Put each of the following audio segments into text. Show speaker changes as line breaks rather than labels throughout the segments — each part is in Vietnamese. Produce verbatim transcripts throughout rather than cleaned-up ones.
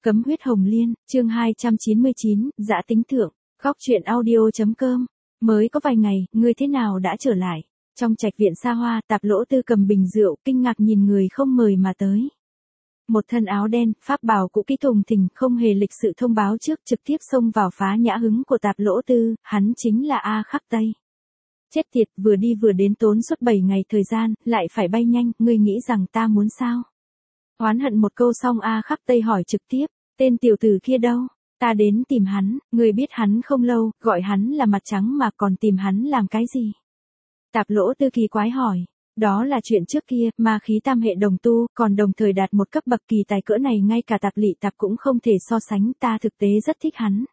Cấm huyết hồng liên, chương hai trăm chín mươi chín, dã tính thượng, góc truyện audio.com. Mới có vài ngày, ngươi thế nào đã trở lại? Trong trạch viện xa hoa, Tạp Lỗ Tư cầm bình rượu, kinh ngạc nhìn người không mời mà tới. Một thân áo đen, pháp bào cũ kỹ thùng thình, không hề lịch sự thông báo trước, trực tiếp xông vào phá nhã hứng của Tạp Lỗ Tư, hắn chính là A Khắc Tây. Chết tiệt, vừa đi vừa đến tốn suốt bảy ngày thời gian, lại phải bay nhanh, ngươi nghĩ rằng ta muốn sao? Oán hận một câu xong A Khắc Tây hỏi trực tiếp, tên tiểu tử kia đâu? Ta đến tìm hắn, ngươi biết hắn không lâu, gọi hắn là mặt trắng mà còn tìm hắn làm cái gì? Tạp Lỗ Tư kỳ quái hỏi, đó là chuyện trước kia, ma khí tam hệ đồng tu, còn đồng thời đạt một cấp bậc kỳ tài cỡ này ngay cả Tạp Lị Tạp cũng không thể so sánh, ta thực tế rất thích hắn.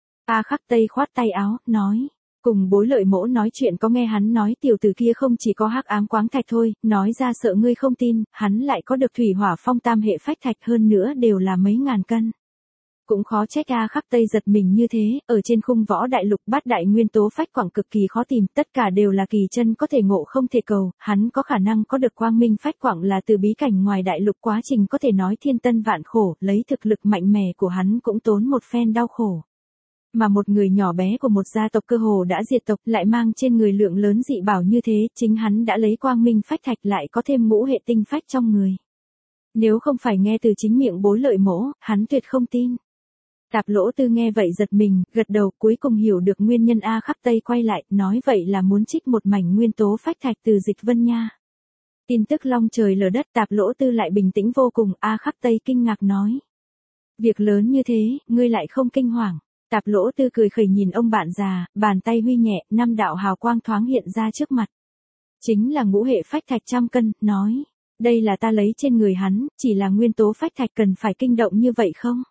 A Khắc Tây khoát tay áo, nói. Cùng Bối Lợi Mỗ nói chuyện có nghe hắn nói tiểu tử kia không chỉ có hắc ám quáng thạch thôi, nói ra sợ ngươi không tin, hắn lại có được thủy hỏa phong tam hệ phách thạch hơn nữa đều là mấy ngàn cân. Cũng khó trách A Khắc Tây giật mình như thế, ở trên khung võ đại lục bát đại nguyên tố phách quảng cực kỳ khó tìm, tất cả đều là kỳ chân có thể ngộ không thể cầu, hắn có khả năng có được quang minh phách quảng là từ bí cảnh ngoài đại lục quá trình có thể nói thiên tân vạn khổ, lấy thực lực mạnh mẽ của hắn cũng tốn một phen đau khổ. Mà một người nhỏ bé của một gia tộc cơ hồ đã diệt tộc lại mang trên người lượng lớn dị bảo như thế, chính hắn đã lấy quang minh phách thạch lại có thêm ngũ hệ tinh phách trong người. Nếu không phải nghe từ chính miệng Bối Lợi Mỗ, hắn tuyệt không tin. Tạp Lỗ Tư nghe vậy giật mình, gật đầu, cuối cùng hiểu được nguyên nhân. A Khắc Tây quay lại, nói vậy là muốn trích một mảnh nguyên tố phách thạch từ Dịch Vân nha. Tin tức long trời lở đất. Tạp Lỗ Tư lại bình tĩnh vô cùng. A Khắc Tây kinh ngạc nói, việc lớn như thế, ngươi lại không kinh hoàng. Tạp Lỗ Tư cười khẩy nhìn ông bạn già, bàn tay huy nhẹ, năm đạo hào quang thoáng hiện ra trước mặt. Chính là ngũ hệ phách thạch trăm cân, nói, đây là ta lấy trên người hắn, chỉ là nguyên tố phách thạch cần phải kinh động như vậy không?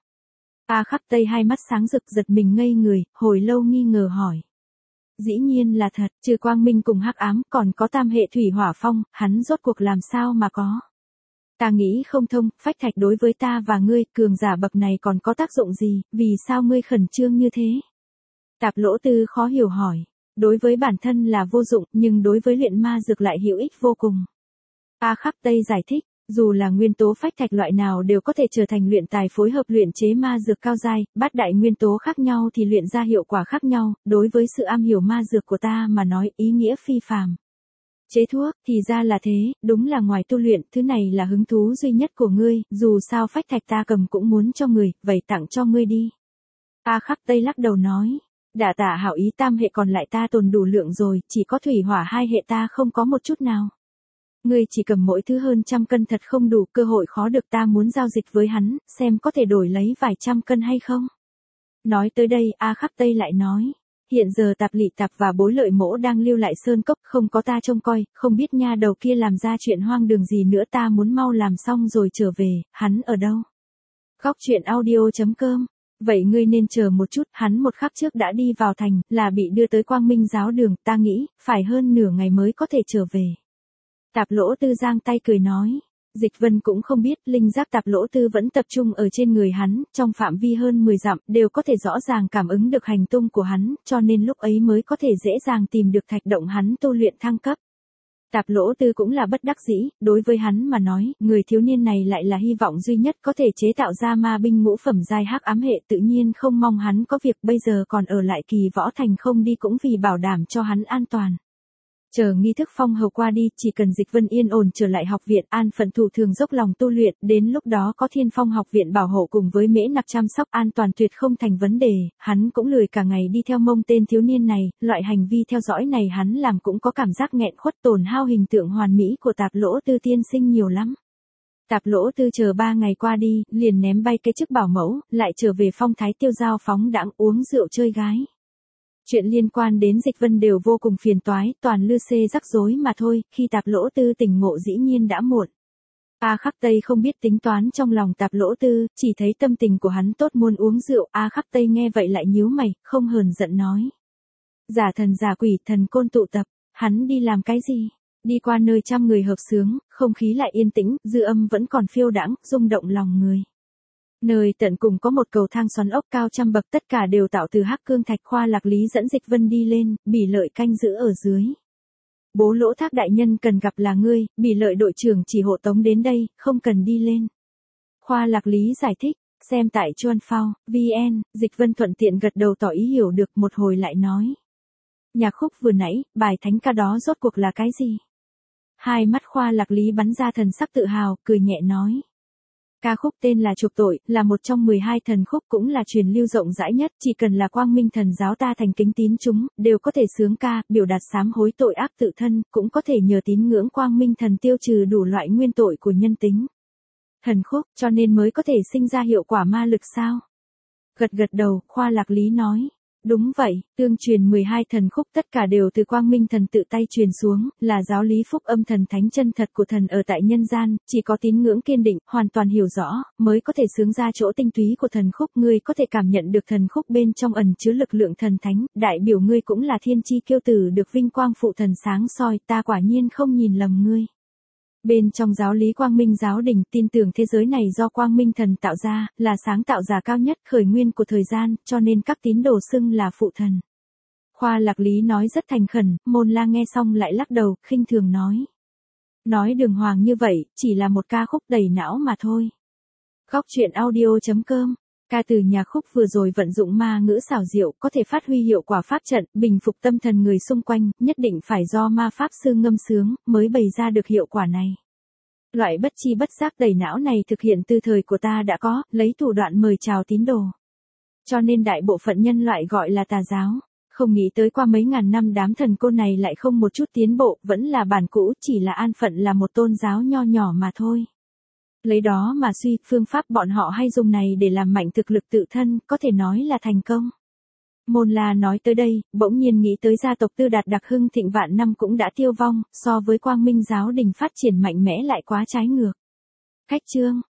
A Khắc Tây hai mắt sáng rực giật mình ngây người, hồi lâu nghi ngờ hỏi. Dĩ nhiên là thật, trừ quang minh cùng hắc ám, còn có tam hệ thủy hỏa phong, hắn rốt cuộc làm sao mà có? Ta nghĩ không thông, phách thạch đối với ta và ngươi, cường giả bậc này còn có tác dụng gì, vì sao ngươi khẩn trương như thế? Tạp Lỗ Tư khó hiểu hỏi, đối với bản thân là vô dụng, nhưng đối với luyện ma dược lại hữu ích vô cùng. A Khắc Tây giải thích, dù là nguyên tố phách thạch loại nào đều có thể trở thành luyện tài phối hợp luyện chế ma dược cao giai, bát đại nguyên tố khác nhau thì luyện ra hiệu quả khác nhau, đối với sự am hiểu ma dược của ta mà nói ý nghĩa phi phàm. Chế thuốc, thì ra là thế, đúng là ngoài tu luyện, thứ này là hứng thú duy nhất của ngươi, dù sao phách thạch ta cầm cũng muốn cho người, vậy tặng cho ngươi đi. A Khắc Tây lắc đầu nói, đả tạ hảo ý, tam hệ còn lại ta tồn đủ lượng rồi, chỉ có thủy hỏa hai hệ ta không có một chút nào. Ngươi chỉ cầm mỗi thứ hơn trăm cân thật không đủ, cơ hội khó được, ta muốn giao dịch với hắn, xem có thể đổi lấy vài trăm cân hay không. Nói tới đây, A Khắc Tây lại nói, hiện giờ Tạp Lị Tạp và Bối Lợi Mỗ đang lưu lại sơn cốc, không có ta trông coi, không biết nha đầu kia làm ra chuyện hoang đường gì nữa, ta muốn mau làm xong rồi trở về, hắn ở đâu? Góc truyện audio.com. Vậy ngươi nên chờ một chút, hắn một khắc trước đã đi vào thành, là bị đưa tới Quang Minh giáo đường, ta nghĩ, phải hơn nửa ngày mới có thể trở về. Tạp Lỗ Tư giang tay cười nói. Dịch Vân cũng không biết, linh giác Tạp Lỗ Tư vẫn tập trung ở trên người hắn, trong phạm vi hơn mười dặm, đều có thể rõ ràng cảm ứng được hành tung của hắn, cho nên lúc ấy mới có thể dễ dàng tìm được thạch động hắn tu luyện thăng cấp. Tạp Lỗ Tư cũng là bất đắc dĩ, đối với hắn mà nói, người thiếu niên này lại là hy vọng duy nhất có thể chế tạo ra ma binh ngũ phẩm giai hắc ám hệ, tự nhiên không mong hắn có việc bây giờ còn ở lại Kỳ Võ Thành không đi cũng vì bảo đảm cho hắn an toàn. Chờ nghi thức phong hầu qua đi, chỉ cần Dịch Vân yên ổn trở lại học viện, an phận thủ thường dốc lòng tu luyện, đến lúc đó có Thiên Phong học viện bảo hộ cùng với Mễ Nặc chăm sóc an toàn tuyệt không thành vấn đề, hắn cũng lười cả ngày đi theo mông tên thiếu niên này, loại hành vi theo dõi này hắn làm cũng có cảm giác nghẹn khuất, tổn hao hình tượng hoàn mỹ của Tạp Lỗ Tư tiên sinh nhiều lắm. Tạp Lỗ Tư chờ ba ngày qua đi, liền ném bay cái chức bảo mẫu, lại trở về phong thái tiêu dao phóng đãng uống rượu chơi gái. Chuyện liên quan đến Dịch Vân đều vô cùng phiền toái, toàn lư xê rắc rối mà thôi, khi Tạp Lỗ Tư tỉnh ngộ dĩ nhiên đã muộn. A Khắc Tây không biết tính toán trong lòng Tạp Lỗ Tư, chỉ thấy tâm tình của hắn tốt muốn uống rượu, A Khắc Tây nghe vậy lại nhíu mày, không hờn giận nói. Giả thần giả quỷ, thần côn tụ tập, hắn đi làm cái gì? Đi qua nơi trăm người hợp xướng, không khí lại yên tĩnh, dư âm vẫn còn phiêu đãng, rung động lòng người. Nơi tận cùng có một cầu thang xoắn ốc cao trăm bậc, tất cả đều tạo từ hắc cương thạch. Khoa Lạc Lý dẫn Dịch Vân đi lên, Bỉ Lợi canh giữ ở dưới. Bố Lỗ Thác đại nhân cần gặp là ngươi, Bỉ Lợi đội trưởng chỉ hộ tống đến đây, không cần đi lên. Khoa Lạc Lý giải thích, Xem tại chuan phao, vn, Dịch Vân thuận tiện gật đầu tỏ ý hiểu được, một hồi lại nói. Nhạc khúc vừa nãy, bài thánh ca đó rốt cuộc là cái gì? Hai mắt Khoa Lạc Lý bắn ra thần sắc tự hào, cười nhẹ nói. Ca khúc tên là Chuộc Tội, là một trong mười hai thần khúc, cũng là truyền lưu rộng rãi nhất, chỉ cần là Quang Minh Thần giáo ta thành kính tín chúng, đều có thể sướng ca, biểu đạt sám hối tội ác tự thân, cũng có thể nhờ tín ngưỡng Quang Minh Thần tiêu trừ đủ loại nguyên tội của nhân tính. Thần khúc, cho nên mới có thể sinh ra hiệu quả ma lực sao? Gật gật đầu, Khoa Lạc Lý nói. Đúng vậy, tương truyền mười hai thần khúc tất cả đều từ Quang Minh Thần tự tay truyền xuống, là giáo lý phúc âm thần thánh chân thật của thần ở tại nhân gian, chỉ có tín ngưỡng kiên định, hoàn toàn hiểu rõ, mới có thể sướng ra chỗ tinh túy của thần khúc. Ngươi có thể cảm nhận được thần khúc bên trong ẩn chứa lực lượng thần thánh, đại biểu ngươi cũng là thiên chi kiêu tử được vinh quang phụ thần sáng soi, ta quả nhiên không nhìn lầm ngươi. Bên trong giáo lý Quang Minh giáo đình, tin tưởng thế giới này do Quang Minh Thần tạo ra, là sáng tạo giả cao nhất, khởi nguyên của thời gian, cho nên các tín đồ xưng là phụ thần. Khoa Lạc Lý nói rất thành khẩn, Môn La nghe xong lại lắc đầu, khinh thường nói. Nói đường hoàng như vậy, chỉ là một ca khúc đầy não mà thôi. Góc truyện audio chấm com. Ca từ nhạc khúc vừa rồi vận dụng ma ngữ xảo diệu, có thể phát huy hiệu quả pháp trận, bình phục tâm thần người xung quanh, nhất định phải do ma pháp sư ngâm sướng, mới bày ra được hiệu quả này. Loại bất chi bất giác đầy não này thực hiện từ thời của ta đã có, lấy thủ đoạn mời chào tín đồ. Cho nên đại bộ phận nhân loại gọi là tà giáo. Không nghĩ tới qua mấy ngàn năm đám thần côn này lại không một chút tiến bộ, vẫn là bản cũ, chỉ là an phận là một tôn giáo nho nhỏ mà thôi. Lấy đó mà suy, phương pháp bọn họ hay dùng này để làm mạnh thực lực tự thân, có thể nói là thành công. Môn La nói tới đây, bỗng nhiên nghĩ tới gia tộc Tư Đạt đặc hưng thịnh vạn năm cũng đã tiêu vong, so với Quang Minh giáo đình phát triển mạnh mẽ lại quá trái ngược. Khách chương